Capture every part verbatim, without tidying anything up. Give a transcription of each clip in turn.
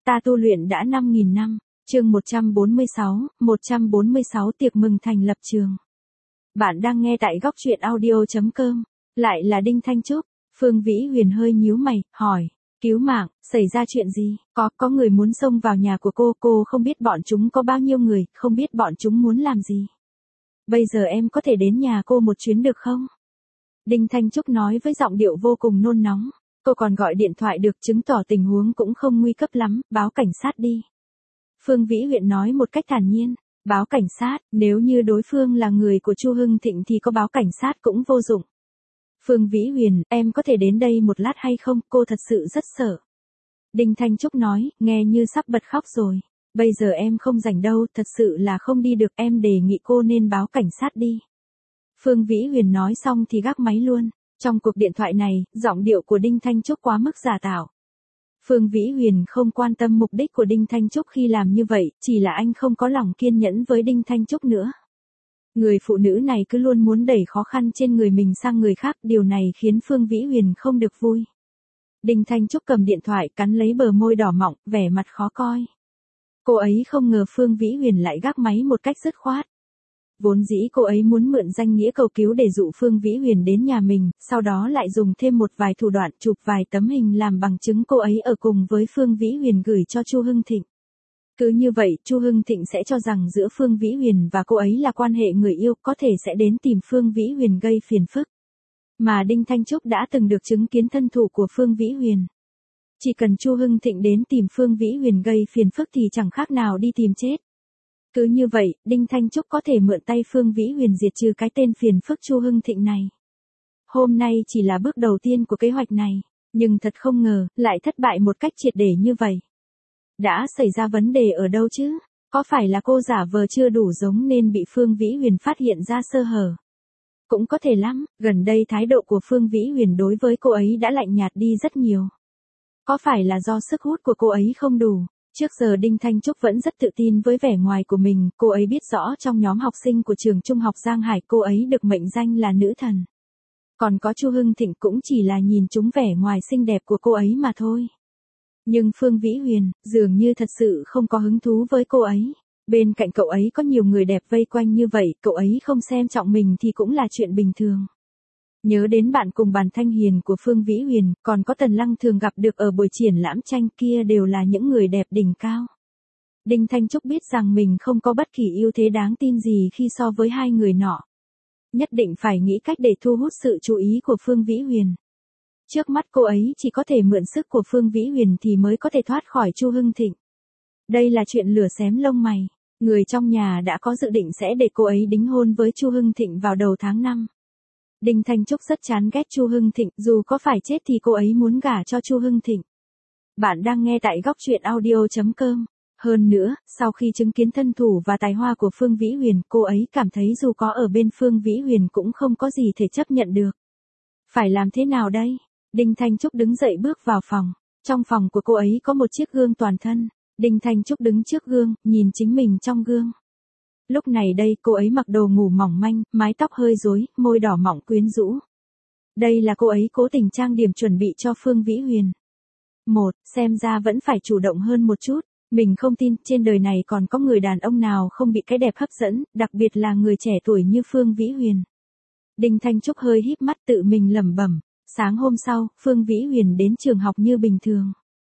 Ta tu luyện đã năm nghìn năm. Chương một trăm bốn mươi sáu, một trăm bốn mươi sáu tiệc mừng thành lập trường. Bạn đang nghe tại góc truyện audio chấm com. Lại là Đinh Thanh Trúc. Phương Vĩ Huyền hơi nhíu mày, hỏi. Cứu mạng, xảy ra chuyện gì? Có, có người muốn xông vào nhà của cô, cô không biết bọn chúng có bao nhiêu người, không biết bọn chúng muốn làm gì. Bây giờ em có thể đến nhà cô một chuyến được không? Đinh Thanh Trúc nói với giọng điệu vô cùng nôn nóng. Cô còn gọi điện thoại được, chứng tỏ tình huống cũng không nguy cấp lắm, báo cảnh sát đi. Phương Vĩ Huyền nói một cách thản nhiên. Báo cảnh sát, nếu như đối phương là người của Chu Hưng Thịnh thì có báo cảnh sát cũng vô dụng. Phương Vĩ Huyền, em có thể đến đây một lát hay không, cô thật sự rất sợ. Đinh Thanh Trúc nói, nghe như sắp bật khóc rồi. Bây giờ em không rảnh đâu, thật sự là không đi được, em đề nghị cô nên báo cảnh sát đi. Phương Vĩ Huyền nói xong thì gác máy luôn. Trong cuộc điện thoại này, giọng điệu của Đinh Thanh Trúc quá mức giả tạo. Phương Vĩ Huyền không quan tâm mục đích của Đinh Thanh Trúc khi làm như vậy, chỉ là anh không có lòng kiên nhẫn với Đinh Thanh Trúc nữa. Người phụ nữ này cứ luôn muốn đẩy khó khăn trên người mình sang người khác, điều này khiến Phương Vĩ Huyền không được vui. Đinh Thanh Trúc cầm điện thoại cắn lấy bờ môi đỏ mọng, vẻ mặt khó coi. Cô ấy không ngờ Phương Vĩ Huyền lại gác máy một cách dứt khoát. Vốn dĩ cô ấy muốn mượn danh nghĩa cầu cứu để dụ Phương Vĩ Huyền đến nhà mình, sau đó lại dùng thêm một vài thủ đoạn chụp vài tấm hình làm bằng chứng cô ấy ở cùng với Phương Vĩ Huyền gửi cho Chu Hưng Thịnh. Cứ như vậy, Chu Hưng Thịnh sẽ cho rằng giữa Phương Vĩ Huyền và cô ấy là quan hệ người yêu, có thể sẽ đến tìm Phương Vĩ Huyền gây phiền phức. Mà Đinh Thanh Trúc đã từng được chứng kiến thân thủ của Phương Vĩ Huyền. Chỉ cần Chu Hưng Thịnh đến tìm Phương Vĩ Huyền gây phiền phức thì chẳng khác nào đi tìm chết. Cứ như vậy, Đinh Thanh Trúc có thể mượn tay Phương Vĩ Huyền diệt trừ cái tên phiền phức Chu Hưng Thịnh này. Hôm nay chỉ là bước đầu tiên của kế hoạch này, nhưng thật không ngờ, lại thất bại một cách triệt để như vậy. Đã xảy ra vấn đề ở đâu chứ? Có phải là cô giả vờ chưa đủ giống nên bị Phương Vĩ Huyền phát hiện ra sơ hở? Cũng có thể lắm, gần đây thái độ của Phương Vĩ Huyền đối với cô ấy đã lạnh nhạt đi rất nhiều. Có phải là do sức hút của cô ấy không đủ? Trước giờ Đinh Thanh Trúc vẫn rất tự tin với vẻ ngoài của mình, cô ấy biết rõ trong nhóm học sinh của trường trung học Giang Hải cô ấy được mệnh danh là nữ thần. Còn có Chu Hưng Thịnh cũng chỉ là nhìn trúng vẻ ngoài xinh đẹp của cô ấy mà thôi. Nhưng Phương Vĩ Huyền, dường như thật sự không có hứng thú với cô ấy. Bên cạnh cậu ấy có nhiều người đẹp vây quanh như vậy, cậu ấy không xem trọng mình thì cũng là chuyện bình thường. Nhớ đến bạn cùng bàn Thanh Hiền của Phương Vĩ Huyền, còn có Tần Lăng thường gặp được ở buổi triển lãm tranh kia đều là những người đẹp đỉnh cao. Đinh Thanh Trúc biết rằng mình không có bất kỳ ưu thế đáng tin gì khi so với hai người nọ. Nhất định phải nghĩ cách để thu hút sự chú ý của Phương Vĩ Huyền. Trước mắt cô ấy chỉ có thể mượn sức của Phương Vĩ Huyền thì mới có thể thoát khỏi Chu Hưng Thịnh. Đây là chuyện lửa xém lông mày. Người trong nhà đã có dự định sẽ để cô ấy đính hôn với Chu Hưng Thịnh vào đầu tháng năm. Đinh Thanh Trúc rất chán ghét Chu Hưng Thịnh, dù có phải chết thì cô ấy muốn gả cho Chu Hưng Thịnh. Bạn đang nghe tại góc truyện audio chấm com. Hơn nữa, sau khi chứng kiến thân thủ và tài hoa của Phương Vĩ Huyền, cô ấy cảm thấy dù có ở bên Phương Vĩ Huyền cũng không có gì thể chấp nhận được. Phải làm thế nào đây? Đinh Thanh Trúc đứng dậy bước vào phòng. Trong phòng của cô ấy có một chiếc gương toàn thân. Đinh Thanh Trúc đứng trước gương, nhìn chính mình trong gương. Lúc này đây cô ấy mặc đồ ngủ mỏng manh, mái tóc hơi rối, môi đỏ mọng quyến rũ. Đây là cô ấy cố tình trang điểm chuẩn bị cho Phương Vĩ Huyền. Một, xem ra vẫn phải chủ động hơn một chút. Mình không tin trên đời này còn có người đàn ông nào không bị cái đẹp hấp dẫn, đặc biệt là người trẻ tuổi như Phương Vĩ Huyền. Đinh Thanh Trúc hơi híp mắt tự mình lẩm bẩm. Sáng hôm sau, Phương Vĩ Huyền đến trường học như bình thường.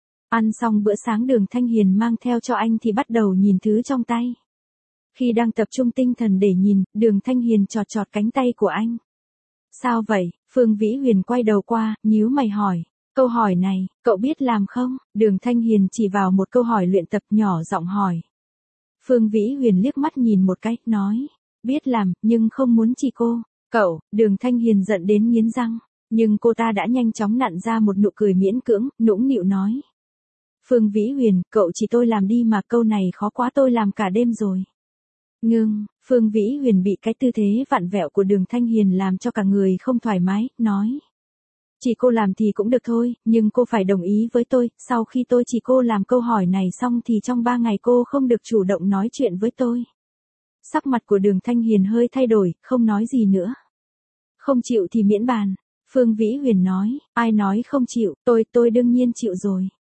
Ăn xong bữa sáng Đường Thanh Hiền mang theo cho anh thì bắt đầu nhìn thứ trong tay. Khi đang tập trung tinh thần để nhìn, Đường Thanh Hiền chọt chọt cánh tay của anh. Sao vậy? Phương Vĩ Huyền quay đầu qua, nhíu mày hỏi. Câu hỏi này, cậu biết làm không? Đường Thanh Hiền chỉ vào một câu hỏi luyện tập nhỏ giọng hỏi. Phương Vĩ Huyền liếc mắt nhìn một cái, nói. Biết làm, nhưng không muốn chỉ cô. Cậu, Đường Thanh Hiền giận đến nghiến răng. Nhưng cô ta đã nhanh chóng nặn ra một nụ cười miễn cưỡng, nũng nịu nói. Phương Vĩ Huyền, cậu chỉ tôi làm đi mà, câu này khó quá, tôi làm cả đêm rồi. Ngưng, Phương Vĩ Huyền bị cái tư thế vặn vẹo của Đường Thanh Hiền làm cho cả người không thoải mái, nói. Chỉ cô làm thì cũng được thôi, nhưng cô phải đồng ý với tôi, sau khi tôi chỉ cô làm câu hỏi này xong thì trong ba ngày cô không được chủ động nói chuyện với tôi. Sắc mặt của Đường Thanh Hiền hơi thay đổi, không nói gì nữa. Không chịu thì miễn bàn. Phương Vĩ Huyền nói, ai nói không chịu, tôi, tôi đương nhiên chịu rồi.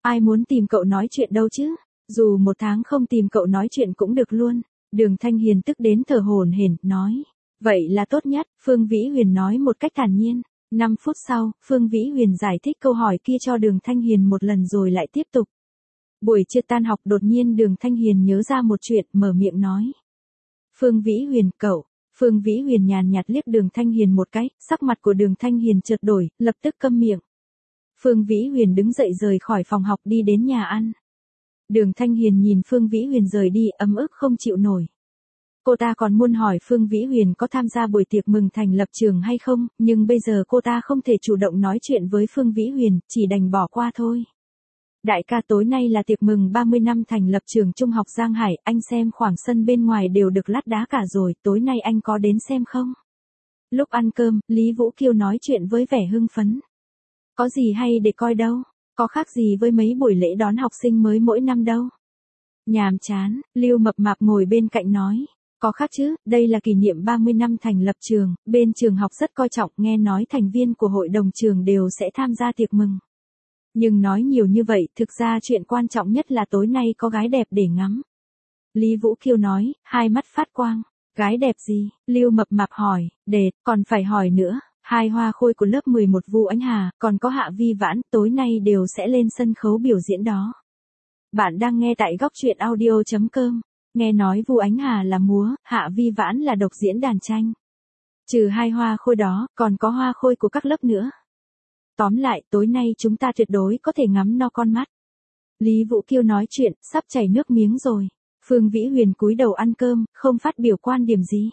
Ai muốn tìm cậu nói chuyện đâu chứ? Dù một tháng không tìm cậu nói chuyện cũng được luôn. Đường Thanh Hiền tức đến thở hổn hển, nói. Vậy là tốt nhất, Phương Vĩ Huyền nói một cách thản nhiên. Năm phút sau, Phương Vĩ Huyền giải thích câu hỏi kia cho Đường Thanh Hiền một lần rồi lại tiếp tục. Buổi trưa tan học đột nhiên Đường Thanh Hiền nhớ ra một chuyện, mở miệng nói. Phương Vĩ Huyền, cậu. Phương Vĩ Huyền nhàn nhạt liếc Đường Thanh Hiền một cái, sắc mặt của Đường Thanh Hiền chợt đổi, lập tức câm miệng. Phương Vĩ Huyền đứng dậy rời khỏi phòng học đi đến nhà ăn. Đường Thanh Hiền nhìn Phương Vĩ Huyền rời đi, ấm ức không chịu nổi. Cô ta còn muốn hỏi Phương Vĩ Huyền có tham gia buổi tiệc mừng thành lập trường hay không, nhưng bây giờ cô ta không thể chủ động nói chuyện với Phương Vĩ Huyền, chỉ đành bỏ qua thôi. Đại ca, tối nay là tiệc mừng ba mươi năm thành lập trường Trung học Giang Hải, anh xem khoảng sân bên ngoài đều được lát đá cả rồi, tối nay anh có đến xem không? Lúc ăn cơm, Lý Vũ Kiêu nói chuyện với vẻ hưng phấn. Có gì hay để coi đâu, có khác gì với mấy buổi lễ đón học sinh mới mỗi năm đâu. Nhàm chán, Lưu Mập Mạp ngồi bên cạnh nói. Có khác chứ, đây là kỷ niệm ba mươi năm thành lập trường, bên trường học rất coi trọng, nghe nói thành viên của hội đồng trường đều sẽ tham gia tiệc mừng. Nhưng nói nhiều như vậy, thực ra chuyện quan trọng nhất là tối nay có gái đẹp để ngắm. Lý Vũ Kiêu nói, hai mắt phát quang. Gái đẹp gì? Lưu Mập Mạp hỏi, đệt, còn phải hỏi nữa. Hai hoa khôi của lớp mười một Vu Ánh Hà, còn có Hạ Vi Vãn, tối nay đều sẽ lên sân khấu biểu diễn đó. Bạn đang nghe tại góc truyện audio chấm com. Nghe nói Vu Ánh Hà là múa, Hạ Vi Vãn là độc diễn đàn tranh. Trừ hai hoa khôi đó, còn có hoa khôi của các lớp nữa. Tóm lại, tối nay chúng ta tuyệt đối có thể ngắm no con mắt. Lý Vũ Kiêu nói chuyện, sắp chảy nước miếng rồi. Phương Vĩ Huyền cúi đầu ăn cơm, không phát biểu quan điểm gì.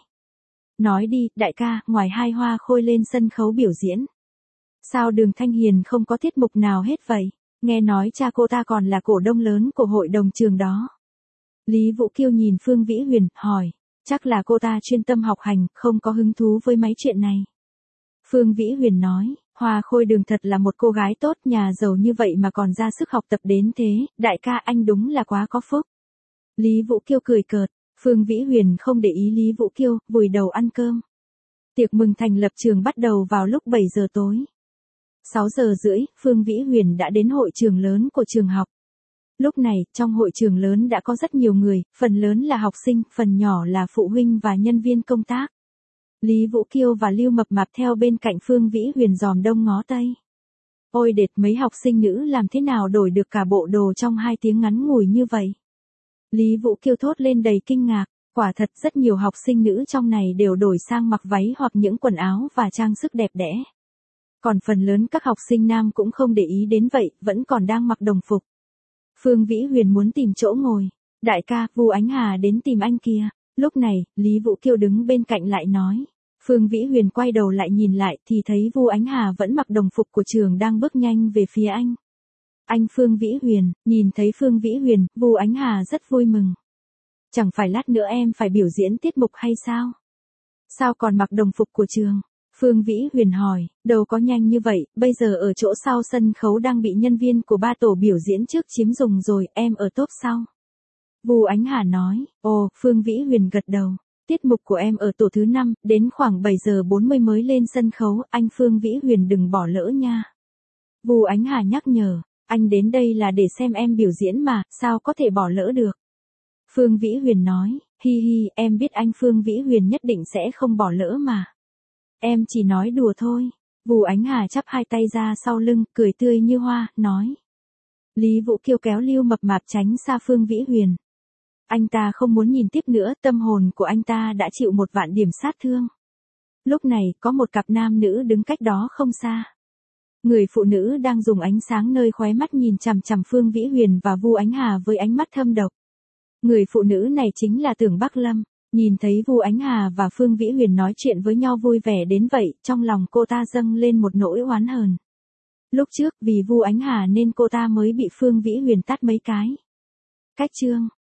Nói đi, đại ca, ngoài hai hoa khôi lên sân khấu biểu diễn. Sao Đường Thanh Hiền không có tiết mục nào hết vậy? Nghe nói cha cô ta còn là cổ đông lớn của hội đồng trường đó. Lý Vũ Kiêu nhìn Phương Vĩ Huyền, hỏi. Chắc là cô ta chuyên tâm học hành, không có hứng thú với mấy chuyện này. Phương Vĩ Huyền nói. Hoa khôi Đường thật là một cô gái tốt, nhà giàu như vậy mà còn ra sức học tập đến thế, đại ca anh đúng là quá có phúc. Lý Vũ Kiêu cười cợt, Phương Vĩ Huyền không để ý Lý Vũ Kiêu, vùi đầu ăn cơm. Tiệc mừng thành lập trường bắt đầu vào lúc bảy giờ tối. sáu giờ rưỡi, Phương Vĩ Huyền đã đến hội trường lớn của trường học. Lúc này, trong hội trường lớn đã có rất nhiều người, phần lớn là học sinh, phần nhỏ là phụ huynh và nhân viên công tác. Lý Vũ Kiêu và Lưu Mập Mạp theo bên cạnh Phương Vĩ Huyền dòm đông ngó tây. Ôi đệt, mấy học sinh nữ làm thế nào đổi được cả bộ đồ trong hai tiếng ngắn ngủi như vậy? Lý Vũ Kiêu thốt lên đầy kinh ngạc, quả thật rất nhiều học sinh nữ trong này đều đổi sang mặc váy hoặc những quần áo và trang sức đẹp đẽ. Còn phần lớn các học sinh nam cũng không để ý đến vậy, vẫn còn đang mặc đồng phục. Phương Vĩ Huyền muốn tìm chỗ ngồi. Đại ca, Vu Ánh Hà đến tìm anh kìa. Lúc này, Lý Vũ Kiêu đứng bên cạnh lại nói. Phương Vĩ Huyền quay đầu lại nhìn lại thì thấy Vu Ánh Hà vẫn mặc đồng phục của trường đang bước nhanh về phía anh. Anh Phương Vĩ Huyền, nhìn thấy Phương Vĩ Huyền, Vu Ánh Hà rất vui mừng. Chẳng phải lát nữa em phải biểu diễn tiết mục hay sao? Sao còn mặc đồng phục của trường? Phương Vĩ Huyền hỏi, đâu có nhanh như vậy, bây giờ ở chỗ sau sân khấu đang bị nhân viên của ba tổ biểu diễn trước chiếm dùng rồi, em ở tốp sau. Vu Ánh Hà nói, ồ, Phương Vĩ Huyền gật đầu, tiết mục của em ở tổ thứ năm, đến khoảng bảy giờ bốn mươi mới lên sân khấu, anh Phương Vĩ Huyền đừng bỏ lỡ nha. Vu Ánh Hà nhắc nhở, anh đến đây là để xem em biểu diễn mà, sao có thể bỏ lỡ được. Phương Vĩ Huyền nói, hi hi, em biết anh Phương Vĩ Huyền nhất định sẽ không bỏ lỡ mà. Em chỉ nói đùa thôi. Vu Ánh Hà chắp hai tay ra sau lưng, cười tươi như hoa, nói. Lý Vũ Kiêu kéo Lưu Mập Mạp tránh xa Phương Vĩ Huyền. Anh ta không muốn nhìn tiếp nữa, tâm hồn của anh ta đã chịu một vạn điểm sát thương. Lúc này, có một cặp nam nữ đứng cách đó không xa. Người phụ nữ đang dùng ánh sáng nơi khóe mắt nhìn chằm chằm Phương Vĩ Huyền và Vu Ánh Hà với ánh mắt thâm độc. Người phụ nữ này chính là Tưởng Bắc Lâm. Nhìn thấy Vu Ánh Hà và Phương Vĩ Huyền nói chuyện với nhau vui vẻ đến vậy, trong lòng cô ta dâng lên một nỗi oán hờn. Lúc trước, vì Vu Ánh Hà nên cô ta mới bị Phương Vĩ Huyền tát mấy cái. Cách chương